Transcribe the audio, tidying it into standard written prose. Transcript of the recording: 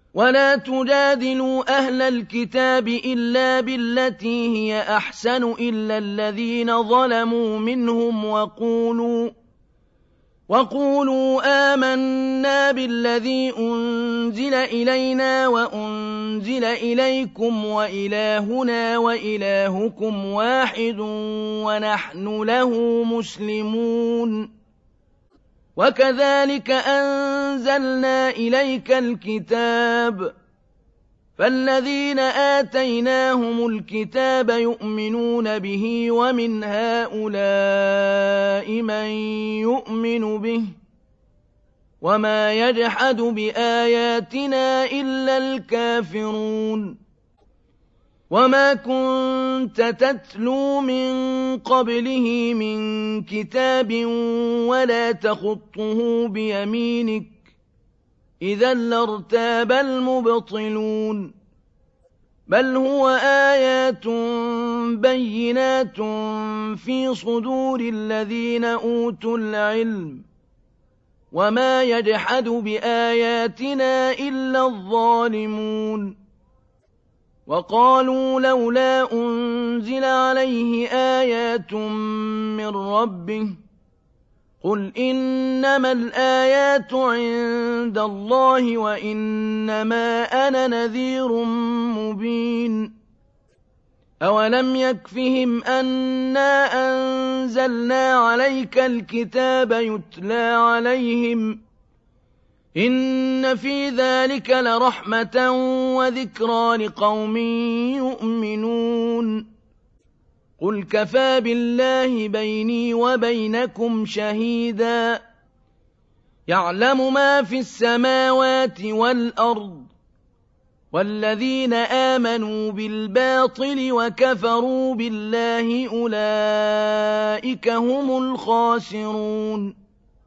ولا تجادلوا أهل الكتاب إلا بالتي هي أحسن إلا الذين ظلموا منهم وقولوا آمنا بالذي أنزل إلينا وأنزل إليكم وإلهنا وإلهكم واحد ونحن له مسلمون. وكذلك أنزلنا إليك الكتاب فالذين آتيناهم الكتاب يؤمنون به ومن هؤلاء من يؤمن به وما يجحد بآياتنا إلا الكافرون. وما كنت تتلو من قبله من كتاب ولا تخطه بيمينك إذا لارتاب المبطلون. بل هو آيات بينات في صدور الذين أوتوا العلم وما يجحد بآياتنا إلا الظالمون. وقالوا لولا أنزل عليه آيات من ربه قل إنما الآيات عند الله وإنما أنا نذير مبين. أولم يكفهم أنا أنزلنا عليك الكتاب يتلى عليهم إن في ذلك لرحمة وذكرى لقوم يؤمنون. قل كفى بالله بيني وبينكم شهيدا يعلم ما في السماوات والأرض والذين آمنوا بالباطل وكفروا بالله أولئك هم الخاسرون.